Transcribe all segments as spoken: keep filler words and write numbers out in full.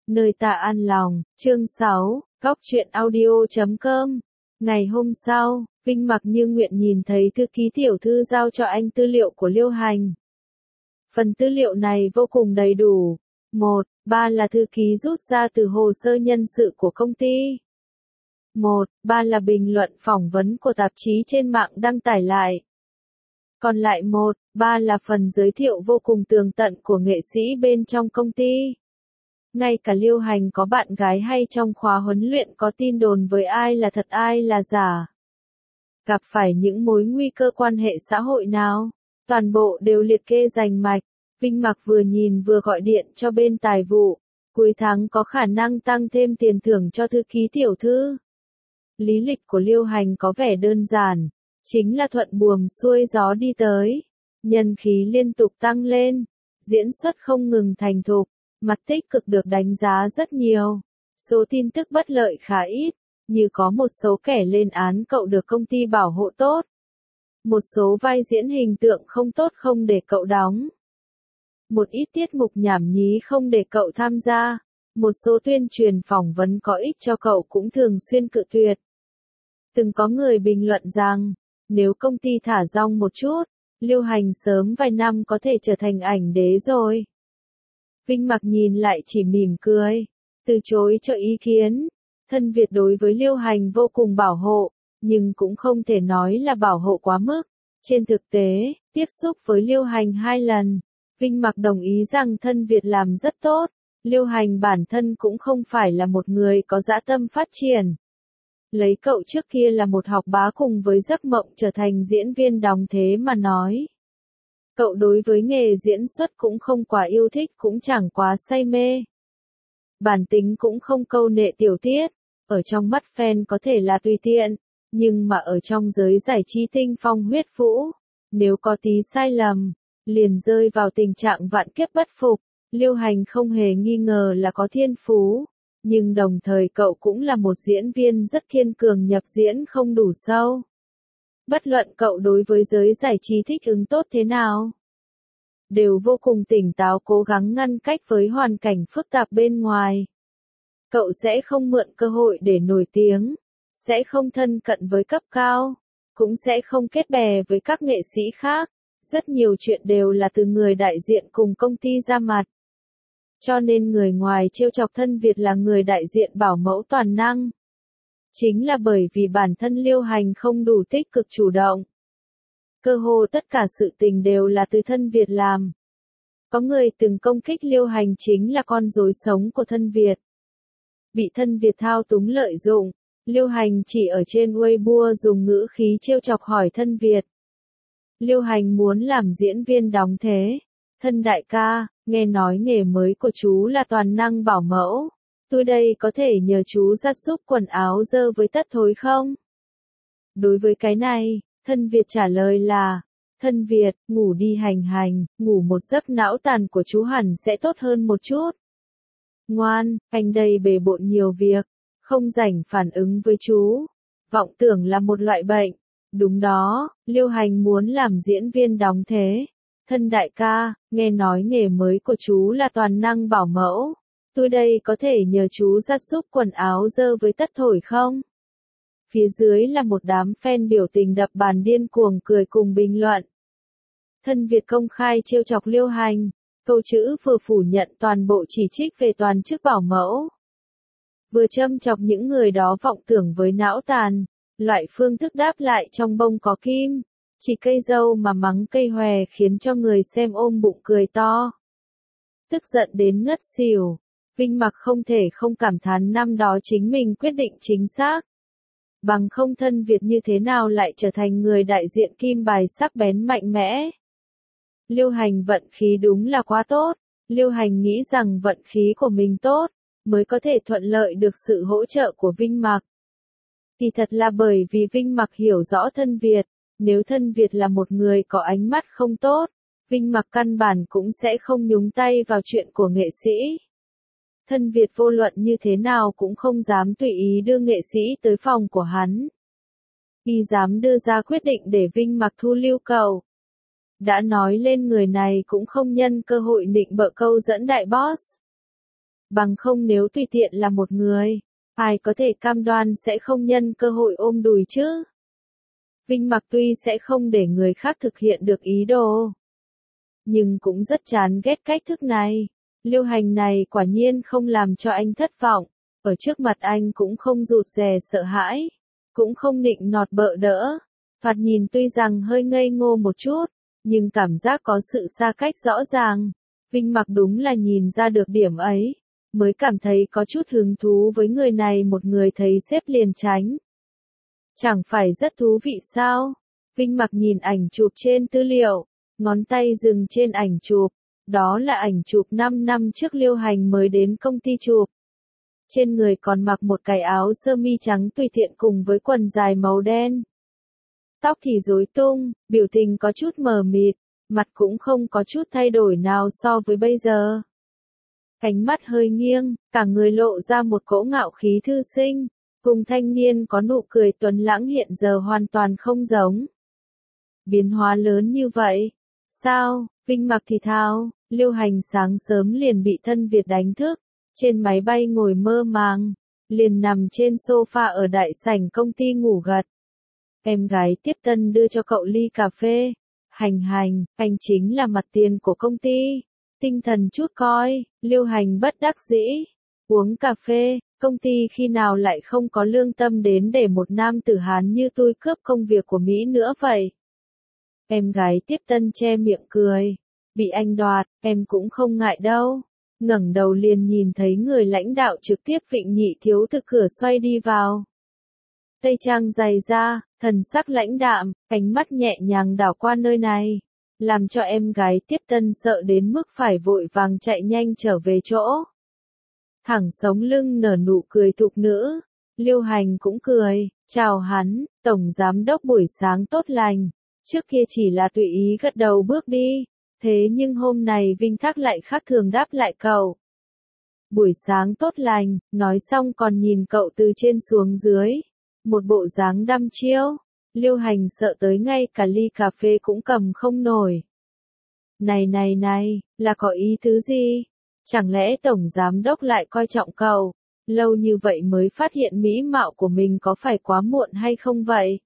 Nơi ta an lòng, chương sáu, góc truyện audio chấm com. Ngày hôm sau, Vinh mặc như nguyện nhìn thấy thư ký tiểu thư giao cho anh tư liệu của Liêu Hành. Phần tư liệu này vô cùng đầy đủ. một. ba là thư ký rút ra từ hồ sơ nhân sự của công ty. một. ba là bình luận phỏng vấn của tạp chí trên mạng đăng tải lại. Còn lại một. ba là phần giới thiệu vô cùng tường tận của nghệ sĩ bên trong công ty. Ngay cả Liêu Hành có bạn gái hay trong khóa huấn luyện có tin đồn với ai là thật ai là giả. Gặp phải những mối nguy cơ quan hệ xã hội nào, toàn bộ đều liệt kê rành mạch. Vinh mặc vừa nhìn vừa gọi điện cho bên tài vụ, cuối tháng có khả năng tăng thêm tiền thưởng cho thư ký tiểu thư. Lý lịch của Liêu Hành có vẻ đơn giản, chính là thuận buồm xuôi gió đi tới, nhân khí liên tục tăng lên, diễn xuất không ngừng thành thục, mặt tích cực được đánh giá rất nhiều. Số tin tức bất lợi khá ít, như có một số kẻ lên án cậu được công ty bảo hộ tốt. Một số vai diễn hình tượng không tốt không để cậu đóng. Một ít tiết mục nhảm nhí không để cậu tham gia. Một số tuyên truyền phỏng vấn có ích cho cậu cũng thường xuyên cự tuyệt. Từng có người bình luận rằng, nếu công ty thả rong một chút, Liêu Hành sớm vài năm có thể trở thành ảnh đế rồi. Vinh mặc nhìn lại chỉ mỉm cười, từ chối cho ý kiến. Thân Việt đối với Liêu Hành vô cùng bảo hộ, nhưng cũng không thể nói là bảo hộ quá mức. Trên thực tế, tiếp xúc với Liêu Hành hai lần, Vinh mặc đồng ý rằng thân Việt làm rất tốt. Liêu Hành bản thân cũng không phải là một người có dã tâm phát triển. Lấy cậu trước kia là một học bá cùng với giấc mộng trở thành diễn viên đóng thế mà nói. Cậu đối với nghề diễn xuất cũng không quá yêu thích cũng chẳng quá say mê. Bản tính cũng không câu nệ tiểu tiết, ở trong mắt fan có thể là tùy tiện, nhưng mà ở trong giới giải trí tinh phong huyết vũ, nếu có tí sai lầm, liền rơi vào tình trạng vạn kiếp bất phục. Liêu Hành không hề nghi ngờ là có thiên phú, nhưng đồng thời cậu cũng là một diễn viên rất kiên cường nhập diễn không đủ sâu. Bất luận cậu đối với giới giải trí thích ứng tốt thế nào, đều vô cùng tỉnh táo cố gắng ngăn cách với hoàn cảnh phức tạp bên ngoài. Cậu sẽ không mượn cơ hội để nổi tiếng, sẽ không thân cận với cấp cao, cũng sẽ không kết bè với các nghệ sĩ khác. Rất nhiều chuyện đều là từ người đại diện cùng công ty ra mặt. Cho nên người ngoài trêu chọc thân Việt là người đại diện bảo mẫu toàn năng. Chính là bởi vì bản thân Liêu Hành không đủ tích cực chủ động. Cơ hồ tất cả sự tình đều là từ thân Việt làm. Có người từng công kích Liêu Hành chính là con rối sống của thân Việt. Bị thân Việt thao túng lợi dụng, Liêu Hành chỉ ở trên Weibo dùng ngữ khí trêu chọc hỏi thân Việt. Liêu Hành muốn làm diễn viên đóng thế. Thân đại ca, nghe nói nghề mới của chú là toàn năng bảo mẫu. Tôi đây có thể nhờ chú giặt giúp quần áo dơ với tất thối không? Đối với cái này, thân Việt trả lời là, thân Việt, ngủ đi hành hành, ngủ một giấc não tàn của chú hẳn sẽ tốt hơn một chút. Ngoan, anh đây bề bộn nhiều việc, không rảnh phản ứng với chú. Vọng tưởng là một loại bệnh. Đúng đó, Liêu Hành muốn làm diễn viên đóng thế. Thân đại ca, nghe nói nghề mới của chú là toàn năng bảo mẫu. Tôi đây có thể nhờ chú giặt giúp quần áo dơ với tất thổi không? Phía dưới là một đám fan biểu tình đập bàn điên cuồng cười cùng bình luận. Thân Việt công khai trêu chọc Liêu Hành, câu chữ vừa phủ nhận toàn bộ chỉ trích về toàn chức bảo mẫu. Vừa châm chọc những người đó vọng tưởng với não tàn. Loại phương thức đáp lại trong bông có kim, chỉ cây dâu mà mắng cây hòe khiến cho người xem ôm bụng cười to. Tức giận đến ngất xỉu, Vinh mặc không thể không cảm thán năm đó chính mình quyết định chính xác. Bằng không thân Việt như thế nào lại trở thành người đại diện kim bài sắc bén mạnh mẽ. Liêu Hành vận khí đúng là quá tốt, Liêu Hành nghĩ rằng vận khí của mình tốt, mới có thể thuận lợi được sự hỗ trợ của Vinh mặc. Thì thật là bởi vì Vinh mặc hiểu rõ thân Việt, nếu thân Việt là một người có ánh mắt không tốt, Vinh mặc căn bản cũng sẽ không nhúng tay vào chuyện của nghệ sĩ. Thân Việt vô luận như thế nào cũng không dám tùy ý đưa nghệ sĩ tới phòng của hắn. Y dám đưa ra quyết định để Vinh mặc thu lưu cậu. Đã nói lên người này cũng không nhân cơ hội nịnh bợ câu dẫn đại boss. Bằng không nếu tùy tiện là một người, ai có thể cam đoan sẽ không nhân cơ hội ôm đùi chứ? Vinh Mặc tuy sẽ không để người khác thực hiện được ý đồ, nhưng cũng rất chán ghét cách thức này. Liêu Hành này quả nhiên không làm cho anh thất vọng, ở trước mặt anh cũng không rụt rè sợ hãi, cũng không nịnh nọt bợ đỡ. Thoạt nhìn tuy rằng hơi ngây ngô một chút, nhưng cảm giác có sự xa cách rõ ràng. Vinh Mặc đúng là nhìn ra được điểm ấy, mới cảm thấy có chút hứng thú với người này, một người thấy xếp liền tránh. Chẳng phải rất thú vị sao? Vinh Mặc nhìn ảnh chụp trên tư liệu, ngón tay dừng trên ảnh chụp, đó là ảnh chụp năm năm trước Liêu Hành mới đến công ty chụp. Trên người còn mặc một cái áo sơ mi trắng tùy tiện cùng với quần dài màu đen. Tóc thì rối tung, biểu tình có chút mờ mịt, mặt cũng không có chút thay đổi nào so với bây giờ. Cánh mắt hơi nghiêng, cả người lộ ra một cỗ ngạo khí thư sinh, cùng thanh niên có nụ cười tuấn lãng hiện giờ hoàn toàn không giống. Biến hóa lớn như vậy. Sao? Vinh Mặc thì thào, Liêu Hành sáng sớm liền bị thân Việt đánh thức, trên máy bay ngồi mơ màng, liền nằm trên sofa ở đại sảnh công ty ngủ gật. Em gái tiếp tân đưa cho cậu ly cà phê. Hành Hành, anh chính là mặt tiền của công ty. Tinh thần chút coi, Liêu Hành bất đắc dĩ. Uống cà phê, công ty khi nào lại không có lương tâm đến để một nam tử Hán như tôi cướp công việc của Mỹ nữa vậy? Em gái tiếp tân che miệng cười. Bị anh đoạt, em cũng không ngại đâu. Ngẩng đầu liền nhìn thấy người lãnh đạo trực tiếp Vịnh Nhị Thiếu từ cửa xoay đi vào. Tây trang dày da, thần sắc lãnh đạm, ánh mắt nhẹ nhàng đảo qua nơi này, làm cho em gái tiếp tân sợ đến mức phải vội vàng chạy nhanh trở về chỗ. Thẳng sống lưng nở nụ cười thục nữ, Liêu Hành cũng cười, chào hắn, tổng giám đốc buổi sáng tốt lành. Trước kia chỉ là tùy ý gật đầu bước đi, thế nhưng hôm nay Vinh Thác lại khác thường đáp lại cậu. Buổi sáng tốt lành, nói xong còn nhìn cậu từ trên xuống dưới. Một bộ dáng đăm chiêu, Liêu Hành sợ tới ngay cả ly cà phê cũng cầm không nổi. Này này này, là có ý tứ gì? Chẳng lẽ tổng giám đốc lại coi trọng cậu? Lâu như vậy mới phát hiện mỹ mạo của mình có phải quá muộn hay không vậy?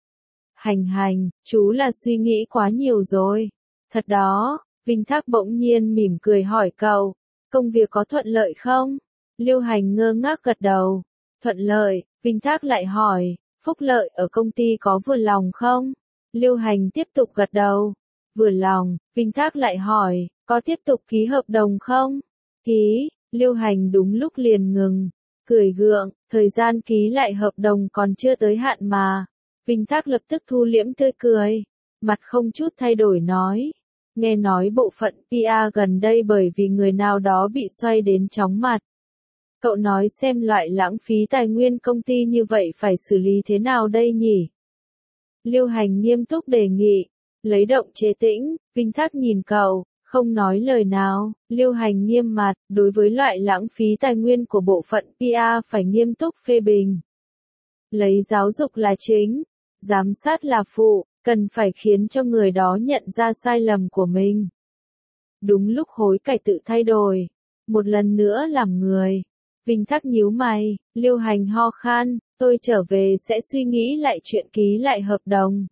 Hành Hành, chú là suy nghĩ quá nhiều rồi. Thật đó, Vinh Thác bỗng nhiên mỉm cười hỏi cậu, công việc có thuận lợi không? Liêu Hành ngơ ngác gật đầu. Thuận lợi. Vinh Thác lại hỏi, phúc lợi ở công ty có vừa lòng không? Liêu Hành tiếp tục gật đầu. Vừa lòng. Vinh Thác lại hỏi, có tiếp tục ký hợp đồng không? Ký. Liêu Hành đúng lúc liền ngừng, cười gượng, thời gian ký lại hợp đồng còn chưa tới hạn mà. Vinh Thác lập tức thu liễm tươi cười, mặt không chút thay đổi nói. Nghe nói bộ phận pê e gần đây bởi vì người nào đó bị xoay đến chóng mặt. Cậu nói xem loại lãng phí tài nguyên công ty như vậy phải xử lý thế nào đây nhỉ? Liêu Hành nghiêm túc đề nghị, lấy động chế tĩnh. Vinh Thác nhìn cậu, không nói lời nào. Liêu Hành nghiêm mặt, đối với loại lãng phí tài nguyên của bộ phận pê e phải nghiêm túc phê bình. Lấy giáo dục là chính, giám sát là phụ, cần phải khiến cho người đó nhận ra sai lầm của mình. Đúng lúc hối cải tự thay đổi, một lần nữa làm người. Vinh Thác nhíu mày, Liêu Hành ho khan, tôi trở về sẽ suy nghĩ lại chuyện ký lại hợp đồng.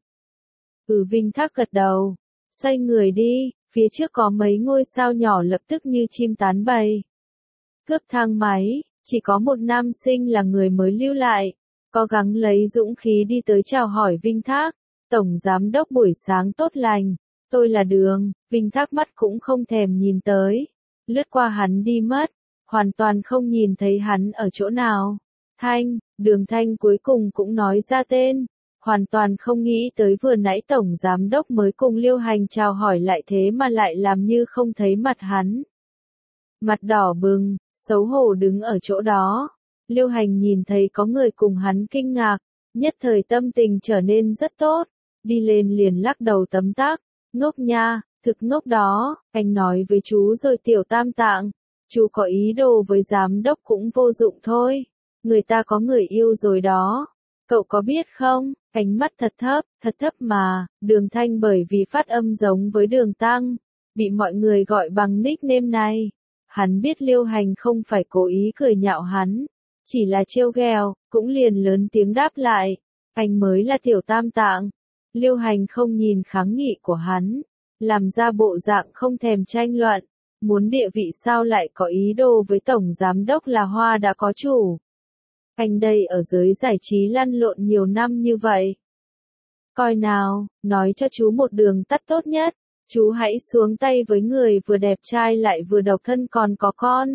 Ừ, Vinh Thác gật đầu, xoay người đi, phía trước có mấy ngôi sao nhỏ lập tức như chim tán bay. Cướp thang máy, chỉ có một nam sinh là người mới lưu lại, cố gắng lấy dũng khí đi tới chào hỏi Vinh Thác. Tổng giám đốc buổi sáng tốt lành, tôi là Đường. Vinh Thác mắt cũng không thèm nhìn tới, lướt qua hắn đi mất. Hoàn toàn không nhìn thấy hắn ở chỗ nào. Thanh, Đường Thanh cuối cùng cũng nói ra tên. Hoàn toàn không nghĩ tới vừa nãy tổng giám đốc mới cùng Liêu Hành chào hỏi lại thế mà lại làm như không thấy mặt hắn. Mặt đỏ bừng, xấu hổ đứng ở chỗ đó. Liêu Hành nhìn thấy có người cùng hắn kinh ngạc, nhất thời tâm tình trở nên rất tốt. Đi lên liền lắc đầu tấm tắc, ngốc nha, thực ngốc đó, anh nói với chú rồi tiểu tam tạng. Chú có ý đồ với giám đốc cũng vô dụng thôi. Người ta có người yêu rồi đó. Cậu có biết không, ánh mắt thật thấp, thật thấp mà. Đường Thanh bởi vì phát âm giống với Đường Tăng, bị mọi người gọi bằng nickname này. Hắn biết Liêu Hành không phải cố ý cười nhạo hắn, chỉ là trêu ghẹo, cũng liền lớn tiếng đáp lại, anh mới là tiểu tam tạng. Liêu Hành không nhìn kháng nghị của hắn, làm ra bộ dạng không thèm tranh luận, muốn địa vị sao lại có ý đồ với tổng giám đốc là Hoa đã có chủ. Anh đây ở giới giải trí lăn lộn nhiều năm như vậy. Coi nào, nói cho chú một đường tắt tốt nhất, chú hãy xuống tay với người vừa đẹp trai lại vừa độc thân còn có con.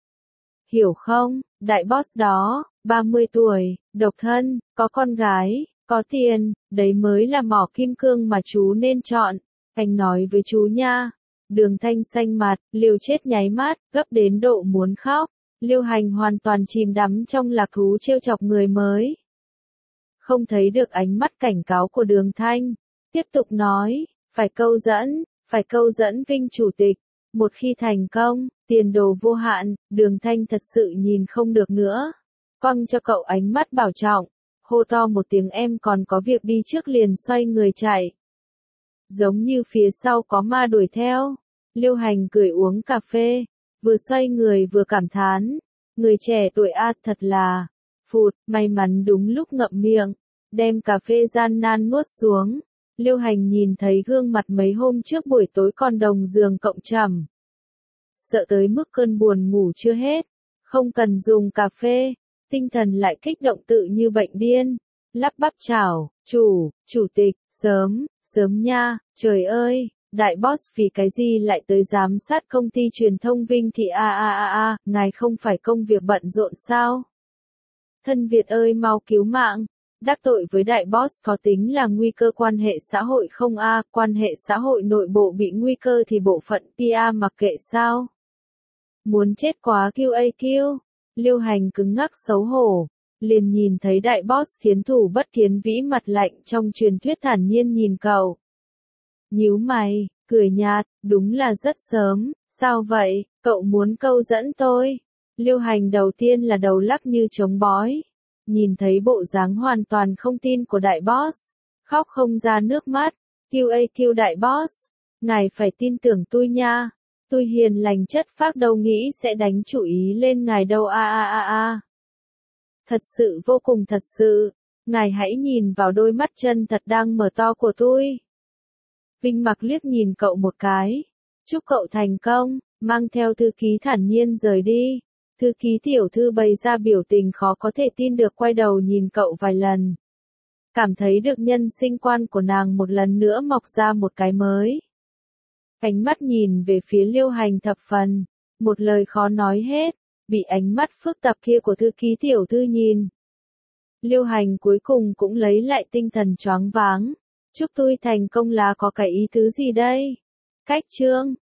Hiểu không, đại boss đó, ba mươi tuổi, độc thân, có con gái, có tiền, đấy mới là mỏ kim cương mà chú nên chọn. Anh nói với chú nha. Đường Thanh xanh mặt, Liêu chết nháy mắt, gấp đến độ muốn khóc. Liêu Hành hoàn toàn chìm đắm trong lạc thú trêu chọc người mới. Không thấy được ánh mắt cảnh cáo của Đường Thanh. Tiếp tục nói, phải câu dẫn, phải câu dẫn Vinh chủ tịch. Một khi thành công, tiền đồ vô hạn, Đường Thanh thật sự nhìn không được nữa. Quăng cho cậu ánh mắt bảo trọng, hô to một tiếng em còn có việc đi trước liền xoay người chạy. Giống như phía sau có ma đuổi theo. Liêu Hành cười uống cà phê, vừa xoay người vừa cảm thán. Người trẻ tuổi a thật là, phụt, may mắn đúng lúc ngậm miệng, đem cà phê gian nan nuốt xuống. Liêu Hành nhìn thấy gương mặt mấy hôm trước buổi tối còn đồng giường cộng trầm. Sợ tới mức cơn buồn ngủ chưa hết, không cần dùng cà phê, tinh thần lại kích động tự như bệnh điên. Lắp bắp chào, chủ, chủ tịch, sớm, sớm nha, trời ơi, đại boss vì cái gì lại tới giám sát công ty truyền thông Vinh thì a a a a, ngài không phải công việc bận rộn sao? Thân Việt ơi mau cứu mạng, đắc tội với đại boss có tính là nguy cơ quan hệ xã hội không a, quan hệ xã hội nội bộ bị nguy cơ thì bộ phận pê e mặc kệ sao? Muốn chết quá quy a quy, Liêu Hành cứng ngắc xấu hổ. Liền nhìn thấy đại boss thiến thủ bất kiến vĩ mặt lạnh trong truyền thuyết thản nhiên nhìn cậu. Nhíu mày, cười nhạt, đúng là rất sớm, sao vậy, cậu muốn câu dẫn tôi? Liêu Hành đầu tiên là đầu lắc như trống bói. Nhìn thấy bộ dáng hoàn toàn không tin của đại boss, khóc không ra nước mắt, quy a quy đại boss, ngài phải tin tưởng tôi nha, tôi hiền lành chất phác đâu nghĩ sẽ đánh chủ ý lên ngài đâu a a a a. Thật sự vô cùng thật sự, ngài hãy nhìn vào đôi mắt chân thật đang mở to của tôi. Vinh mặc liếc nhìn cậu một cái, chúc cậu thành công, mang theo thư ký thản nhiên rời đi. Thư ký tiểu thư bày ra biểu tình khó có thể tin được quay đầu nhìn cậu vài lần. Cảm thấy được nhân sinh quan của nàng một lần nữa mọc ra một cái mới. Ánh mắt nhìn về phía Liêu Hành thập phần, một lời khó nói hết. Bị ánh mắt phức tạp kia của thư ký tiểu thư nhìn. Liêu Hành cuối cùng cũng lấy lại tinh thần choáng váng. Chúc tôi thành công là có cái ý tứ gì đây? Cách chương